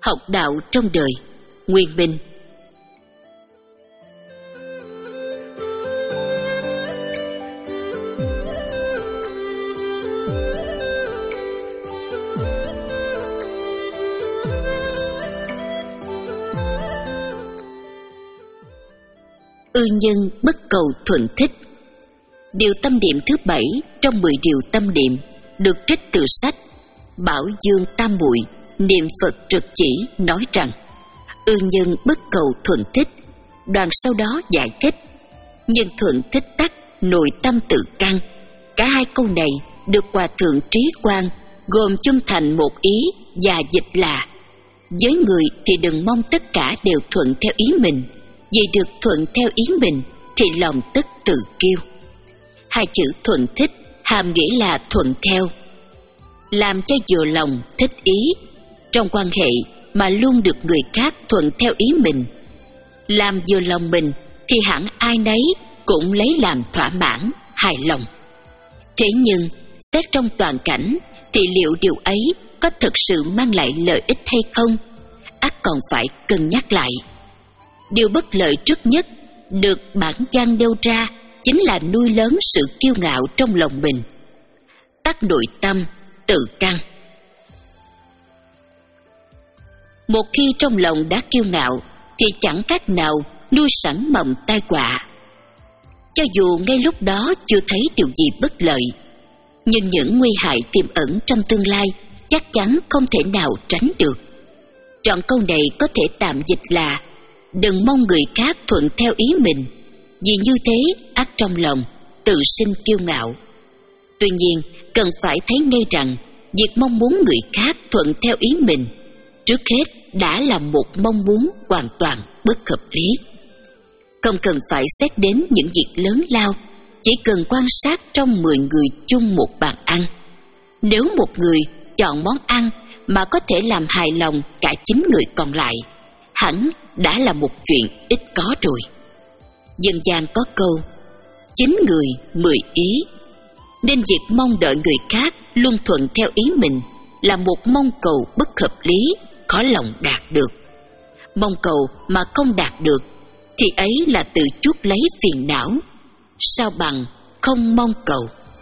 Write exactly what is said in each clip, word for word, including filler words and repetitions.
học đạo trong đời. Nguyên Minh. Ư nhân bất cầu thuận thích. Điều tâm niệm thứ bảy trong mười điều tâm niệm được trích từ sách Bảo Dương Tam Muội Niệm Phật Trực Chỉ nói rằng: ư nhân bất cầu thuận thích. Đoạn sau đó giải thích: nhân thuận thích tắc, nội tâm tự căn. Cả hai câu này được Hòa Thượng Trí Quang gồm chung thành một ý và dịch là: với người thì đừng mong tất cả đều thuận theo ý mình, vì được thuận theo ý mình thì lòng tức tự kiêu. Hai chữ thuận thích hàm nghĩa là thuận theo, làm cho vừa lòng thích ý. Trong quan hệ mà luôn được người khác thuận theo ý mình, làm vừa lòng mình thì hẳn ai nấy cũng lấy làm thỏa mãn, hài lòng. Thế nhưng xét trong toàn cảnh thì liệu điều ấy có thực sự mang lại lợi ích hay không, ắt còn phải cân nhắc lại. Điều bất lợi trước nhất được bản văn nêu ra chính là nuôi lớn sự kiêu ngạo trong lòng mình. Tắc nội tâm tự căn. Một khi trong lòng đã kiêu ngạo thì chẳng cách nào nuôi sẵn mầm tai họa. Cho dù ngay lúc đó chưa thấy điều gì bất lợi, nhưng những nguy hại tiềm ẩn trong tương lai chắc chắn không thể nào tránh được. Trọn câu này có thể tạm dịch là: đừng mong người khác thuận theo ý mình, vì như thế ắt trong lòng tự sinh kiêu ngạo. Tuy nhiên, cần phải thấy ngay rằng việc mong muốn người khác thuận theo ý mình trước hết đã là một mong muốn hoàn toàn bất hợp lý. Không cần phải xét đến những việc lớn lao, chỉ cần quan sát trong mười người chung một bàn ăn. Nếu một người chọn món ăn mà có thể làm hài lòng cả chín người còn lại, hẳn đã là một chuyện ít có rồi. Dân gian có câu: chín người mười ý. Nên việc mong đợi người khác luôn thuận theo ý mình là một mong cầu bất hợp lý, khó lòng đạt được. Mong cầu mà không đạt được thì ấy là tự chuốc lấy phiền não. Sao bằng không mong cầu?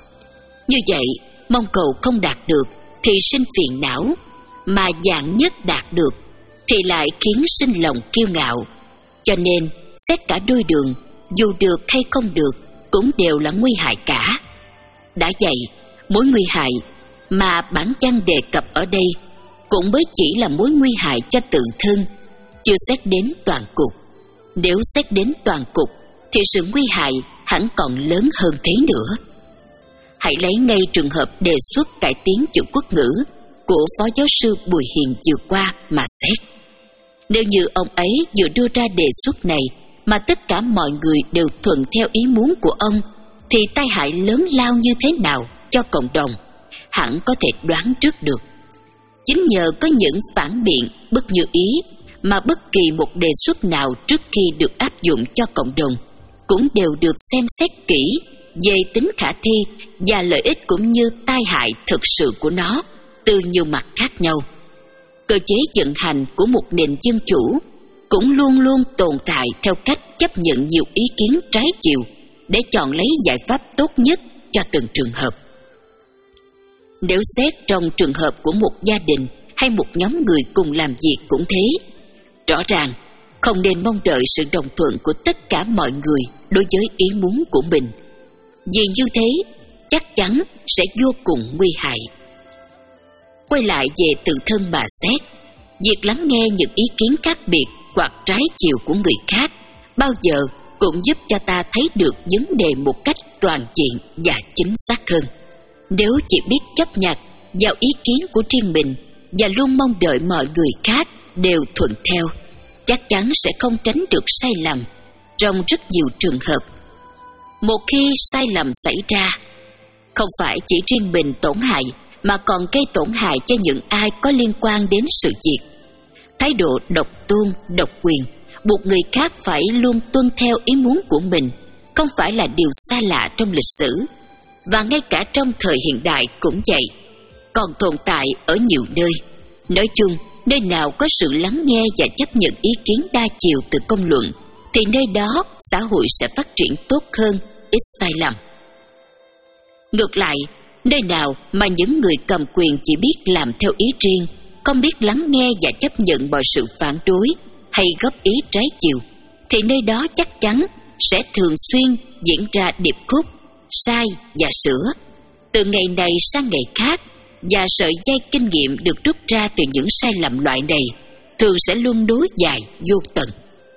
Như vậy, mong cầu không đạt được thì sinh phiền não, mà dạng nhất đạt được thì lại khiến sinh lòng kiêu ngạo. Cho nên xét cả đôi đường, dù được hay không được cũng đều là nguy hại cả. Đã vậy, mối nguy hại mà bản văn đề cập ở đây cũng mới chỉ là mối nguy hại cho tự thân, chưa xét đến toàn cục. Nếu xét đến toàn cục thì sự nguy hại hẳn còn lớn hơn thế nữa. Hãy lấy ngay trường hợp đề xuất cải tiến chữ quốc ngữ của Phó Giáo sư Bùi Hiền vừa qua mà xét. Nếu như ông ấy vừa đưa ra đề xuất này mà tất cả mọi người đều thuận theo ý muốn của ông, thì tai hại lớn lao như thế nào cho cộng đồng hẳn có thể đoán trước được. Chính nhờ có những phản biện bất như ý mà bất kỳ một đề xuất nào trước khi được áp dụng cho cộng đồng cũng đều được xem xét kỹ về tính khả thi và lợi ích cũng như tai hại thực sự của nó từ nhiều mặt khác nhau. Cơ chế vận hành của một nền dân chủ cũng luôn luôn tồn tại theo cách chấp nhận nhiều ý kiến trái chiều để chọn lấy giải pháp tốt nhất cho từng trường hợp. Nếu xét trong trường hợp của một gia đình hay một nhóm người cùng làm việc cũng thế, rõ ràng không nên mong đợi sự đồng thuận của tất cả mọi người đối với ý muốn của mình, vì như thế chắc chắn sẽ vô cùng nguy hại. Quay lại về tự thân mà xét, việc lắng nghe những ý kiến khác biệt hoặc trái chiều của người khác bao giờ cũng giúp cho ta thấy được vấn đề một cách toàn diện và chính xác hơn. Nếu chỉ biết chấp nhận vào ý kiến của riêng mình và luôn mong đợi mọi người khác đều thuận theo, chắc chắn sẽ không tránh được sai lầm trong rất nhiều trường hợp. Một khi sai lầm xảy ra, không phải chỉ riêng mình tổn hại mà còn gây tổn hại cho những ai có liên quan đến sự việc. Thái độ độc tôn, độc quyền, buộc người khác phải luôn tuân theo ý muốn của mình không phải là điều xa lạ trong lịch sử, và ngay cả trong thời hiện đại cũng vậy, còn tồn tại ở nhiều nơi. Nói chung, nơi nào có sự lắng nghe và chấp nhận ý kiến đa chiều từ công luận, thì nơi đó xã hội sẽ phát triển tốt hơn, ít sai lầm. Ngược lại, nơi nào mà những người cầm quyền chỉ biết làm theo ý riêng, không biết lắng nghe và chấp nhận mọi sự phản đối hay góp ý trái chiều, thì nơi đó chắc chắn sẽ thường xuyên diễn ra điệp khúc, sai và sửa, từ ngày này sang ngày khác, và sợi dây kinh nghiệm được rút ra từ những sai lầm loại này thường sẽ luôn nối dài vô tận.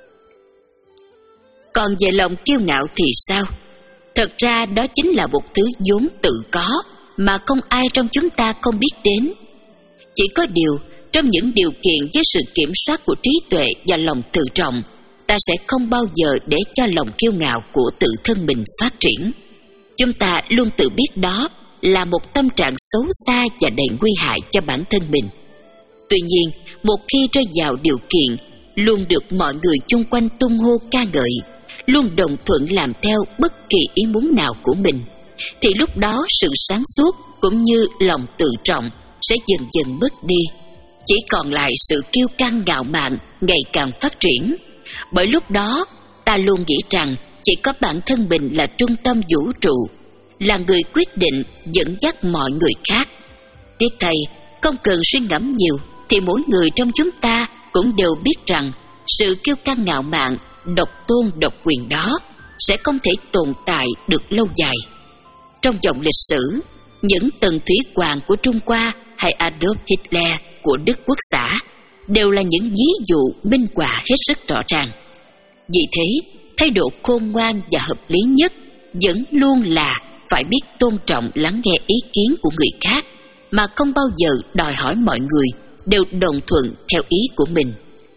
Còn về lòng kiêu ngạo thì sao? Thật ra đó chính là một thứ vốn tự có mà không ai trong chúng ta không biết đến. Chỉ có điều, trong những điều kiện với sự kiểm soát của trí tuệ và lòng tự trọng, ta sẽ không bao giờ để cho lòng kiêu ngạo của tự thân mình phát triển. Chúng ta luôn tự biết đó là một tâm trạng xấu xa và đầy nguy hại cho bản thân mình. Tuy nhiên, một khi rơi vào điều kiện luôn được mọi người chung quanh tung hô ca ngợi, luôn đồng thuận làm theo bất kỳ ý muốn nào của mình, thì lúc đó sự sáng suốt cũng như lòng tự trọng sẽ dần dần mất đi. Chỉ còn lại sự kiêu căng ngạo mạn ngày càng phát triển. Bởi lúc đó, ta luôn nghĩ rằng chỉ có bản thân mình là trung tâm vũ trụ, là người quyết định dẫn dắt mọi người khác. Tiếc thay, không cần suy ngẫm nhiều, thì mỗi người trong chúng ta cũng đều biết rằng sự kiêu căng ngạo mạn, độc tôn độc quyền đó sẽ không thể tồn tại được lâu dài. Trong dòng lịch sử, những tần thủy hoàng của Trung Hoa hay Adolf Hitler của Đức Quốc xã đều là những ví dụ minh họa hết sức rõ ràng. Vì thế, thái độ khôn ngoan và hợp lý nhất vẫn luôn là phải biết tôn trọng lắng nghe ý kiến của người khác, mà không bao giờ đòi hỏi mọi người đều đồng thuận theo ý của mình.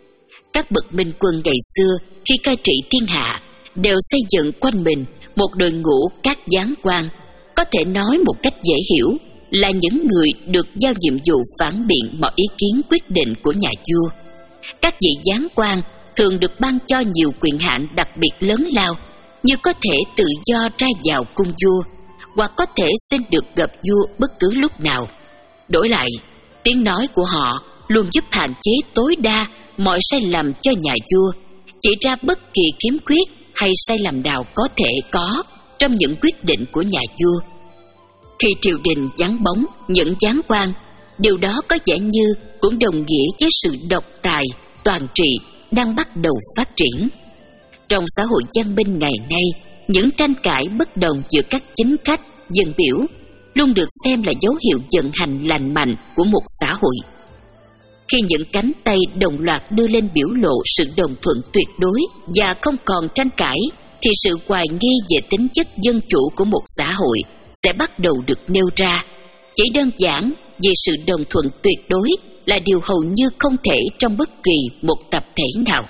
Các bậc minh quân ngày xưa khi cai trị thiên hạ đều xây dựng quanh mình một đội ngũ các giám quan, có thể nói một cách dễ hiểu là những người được giao nhiệm vụ phản biện mọi ý kiến quyết định của nhà vua. Các vị giám quan thường được ban cho nhiều quyền hạn đặc biệt lớn lao, như có thể tự do ra vào cung vua, hoặc có thể xin được gặp vua bất cứ lúc nào. Đổi lại, tiếng nói của họ luôn giúp hạn chế tối đa mọi sai lầm cho nhà vua, chỉ ra bất kỳ khiếm khuyết hay sai lầm nào có thể có trong những quyết định của nhà vua. Khi triều đình vắng bóng những giám quan, điều đó có vẻ như cũng đồng nghĩa với sự độc tài, toàn trị đang bắt đầu phát triển. Trong xã hội văn minh ngày nay, những tranh cãi bất đồng giữa các chính khách, dân biểu luôn được xem là dấu hiệu vận hành lành mạnh của một xã hội. Khi những cánh tay đồng loạt đưa lên biểu lộ sự đồng thuận tuyệt đối và không còn tranh cãi, thì sự hoài nghi về tính chất dân chủ của một xã hội sẽ bắt đầu được nêu ra. Chỉ đơn giản vì sự đồng thuận tuyệt đối là điều hầu như không thể trong bất kỳ một tập thể nào.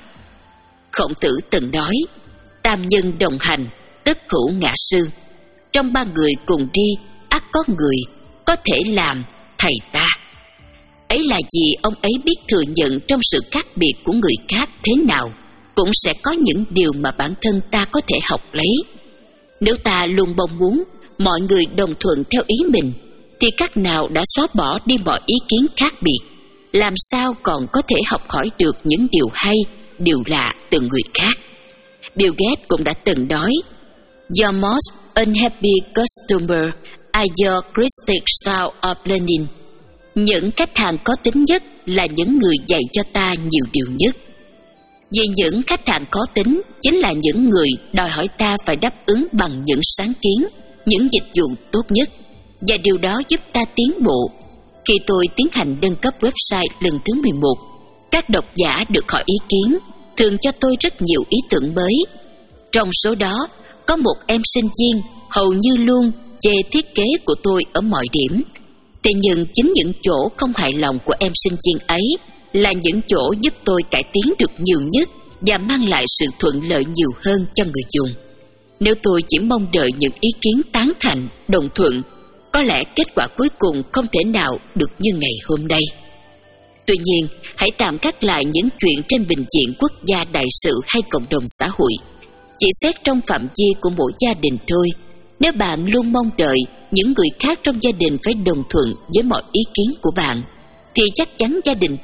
Khổng Tử từng nói, tam nhân đồng hành, tất hữu ngã sư. Trong ba người cùng đi, ắt có người có thể làm thầy ta. Ấy là vì ông ấy biết thừa nhận trong sự khác biệt của người khác thế nào cũng sẽ có những điều mà bản thân ta có thể học lấy. Nếu ta luôn mong muốn mọi người đồng thuận theo ý mình, thì các nào đã xóa bỏ đi mọi ý kiến khác biệt, làm sao còn có thể học hỏi được những điều hay, điều lạ từ người khác. Bill Gates cũng đã từng nói, Your most unhappy customer are your critics style of learning. Những khách hàng có tính nhất là những người dạy cho ta nhiều điều nhất. Vì những khách hàng khó tính chính là những người đòi hỏi ta phải đáp ứng bằng những sáng kiến, những dịch vụ tốt nhất, và điều đó giúp ta tiến bộ. Khi tôi tiến hành nâng cấp website lần thứ mười một, các độc giả được hỏi ý kiến, thường cho tôi rất nhiều ý tưởng mới. Trong số đó, có một em sinh viên hầu như luôn chê thiết kế của tôi ở mọi điểm. Thế nhưng chính những chỗ không hài lòng của em sinh viên ấy là những chỗ giúp tôi cải tiến được nhiều nhất và mang lại sự thuận lợi nhiều hơn cho người dùng. Nếu tôi chỉ mong đợi những ý kiến tán thành, đồng thuận, có lẽ kết quả cuối cùng không thể nào được như ngày hôm nay. Tuy nhiên, hãy tạm gác lại những chuyện trên bình diện quốc gia đại sự hay cộng đồng xã hội. Chỉ xét trong phạm vi của mỗi gia đình thôi. Nếu bạn luôn mong đợi những người khác trong gia đình phải đồng thuận với mọi ý kiến của bạn, thì chắc chắn gia đình bạn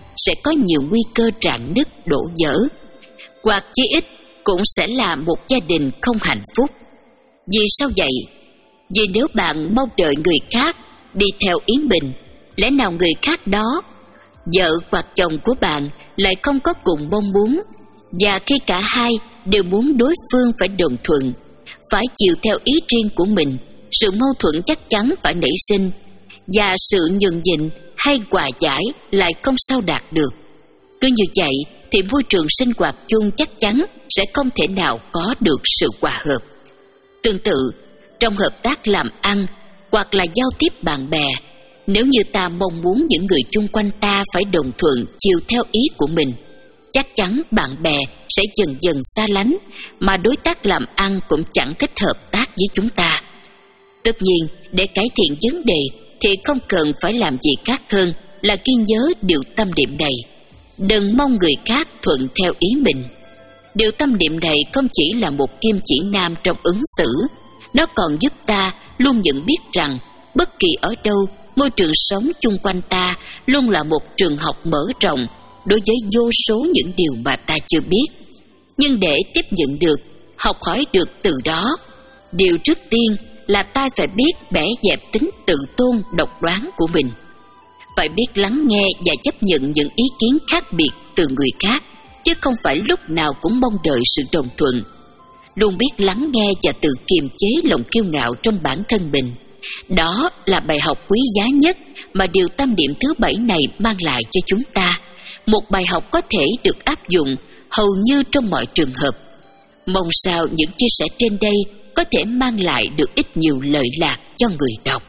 sẽ có nhiều nguy cơ rạn nứt đổ vỡ, hoặc chí ít cũng sẽ là một gia đình không hạnh phúc. Vì sao vậy? Vì nếu bạn mong đợi người khác đi theo ý mình, lẽ nào người khác đó, vợ hoặc chồng của bạn, lại không có cùng mong muốn? Và khi cả hai đều muốn đối phương phải đồng thuận, phải chịu theo ý riêng của mình, sự mâu thuẫn chắc chắn phải nảy sinh, và sự nhường nhịn hay hòa giải lại không sao đạt được. Cứ như vậy thì môi trường sinh hoạt chung chắc chắn sẽ không thể nào có được sự hòa hợp. Tương tự, trong hợp tác làm ăn hoặc là giao tiếp bạn bè, nếu như ta mong muốn những người chung quanh ta phải đồng thuận chiều theo ý của mình, chắc chắn bạn bè sẽ dần dần xa lánh, mà đối tác làm ăn cũng chẳng thích hợp tác với chúng ta. Tất nhiên, để cải thiện vấn đề thì không cần phải làm gì khác hơn là ghi nhớ điều tâm niệm này: đừng mong người khác thuận theo ý mình. Điều tâm niệm này không chỉ là một kim chỉ nam trong ứng xử, nó còn giúp ta luôn nhận biết rằng bất kỳ ở đâu, môi trường sống chung quanh ta luôn là một trường học mở rộng đối với vô số những điều mà ta chưa biết. Nhưng để tiếp nhận được, học hỏi được từ đó, điều trước tiên là ta phải biết bẻ dẹp tính tự tôn độc đoán của mình. Phải biết lắng nghe và chấp nhận những ý kiến khác biệt từ người khác, chứ không phải lúc nào cũng mong đợi sự đồng thuận. Luôn biết lắng nghe và tự kiềm chế lòng kiêu ngạo trong bản thân mình, đó là bài học quý giá nhất mà điều tâm niệm thứ bảy này mang lại cho chúng ta. Một bài học có thể được áp dụng hầu như trong mọi trường hợp. Mong sao những chia sẻ trên đây có thể mang lại được ít nhiều lợi lạc cho người đọc.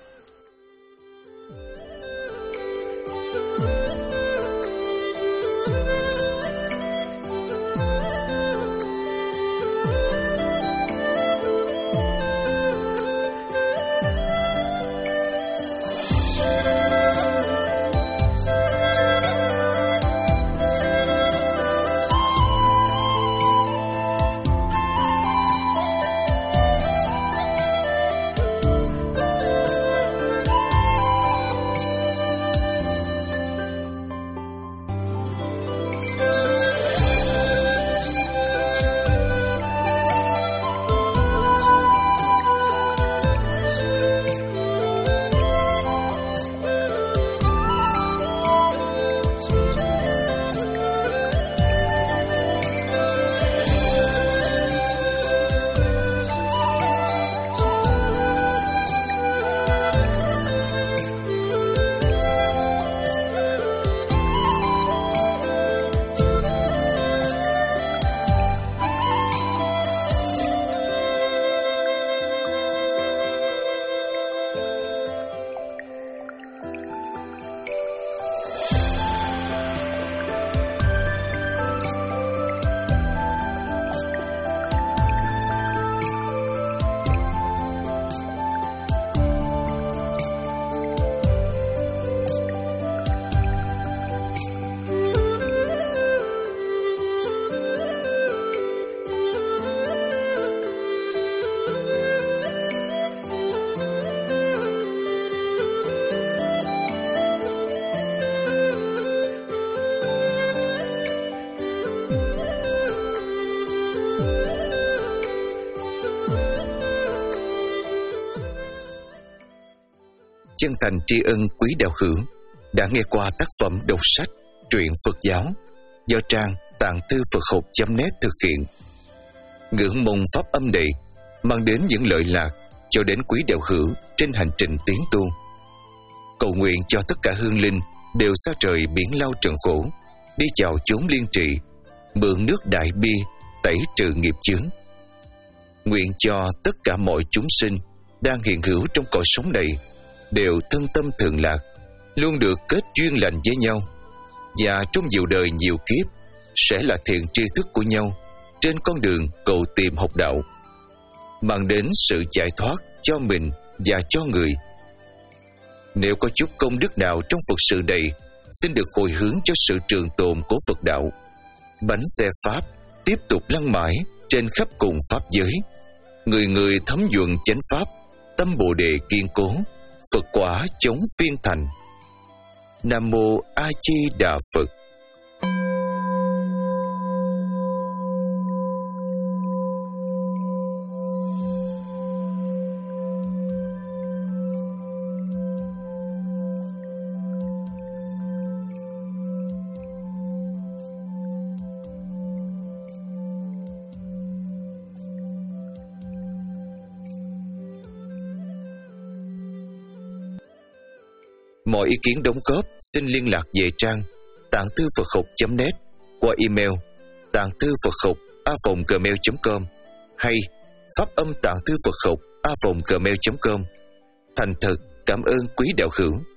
Chân thành tri ân quý đạo hữu đã nghe qua tác phẩm đọc sách truyện Phật giáo do trang tạng thư Phật học chấm net thực hiện. Ngưỡng mong pháp âm này mang đến những lợi lạc cho đến quý đạo hữu trên hành trình tiến tu. Cầu nguyện cho tất cả hương linh đều xa trời biển lao trần khổ, đi vào chốn liên trị, mượn nước đại bi tẩy trừ nghiệp chướng. Nguyện cho tất cả mọi chúng sinh đang hiện hữu trong cõi sống này đều thân tâm thường lạc, luôn được kết duyên lành với nhau, và trong nhiều đời nhiều kiếp sẽ là thiện tri thức của nhau trên con đường cầu tìm học đạo, mang đến sự giải thoát cho mình và cho người. Nếu có chút công đức nào trong Phật sự này, xin được hồi hướng cho sự trường tồn của Phật đạo. Bánh xe Pháp tiếp tục lăn mãi trên khắp cùng Pháp giới, người người thấm nhuận chánh Pháp, tâm Bồ Đề kiên cố, Phật quả chống phiên thành. Nam Mô A Di Đà Phật. Mọi ý kiến đóng góp xin liên lạc về trang tạng thư Phật học chấm net qua email tạng thư Phật học a vòng gmail chấm com hay pháp âm tạng thư Phật học a vòng gmail chấm com. Thành thật cảm ơn quý đạo hữu.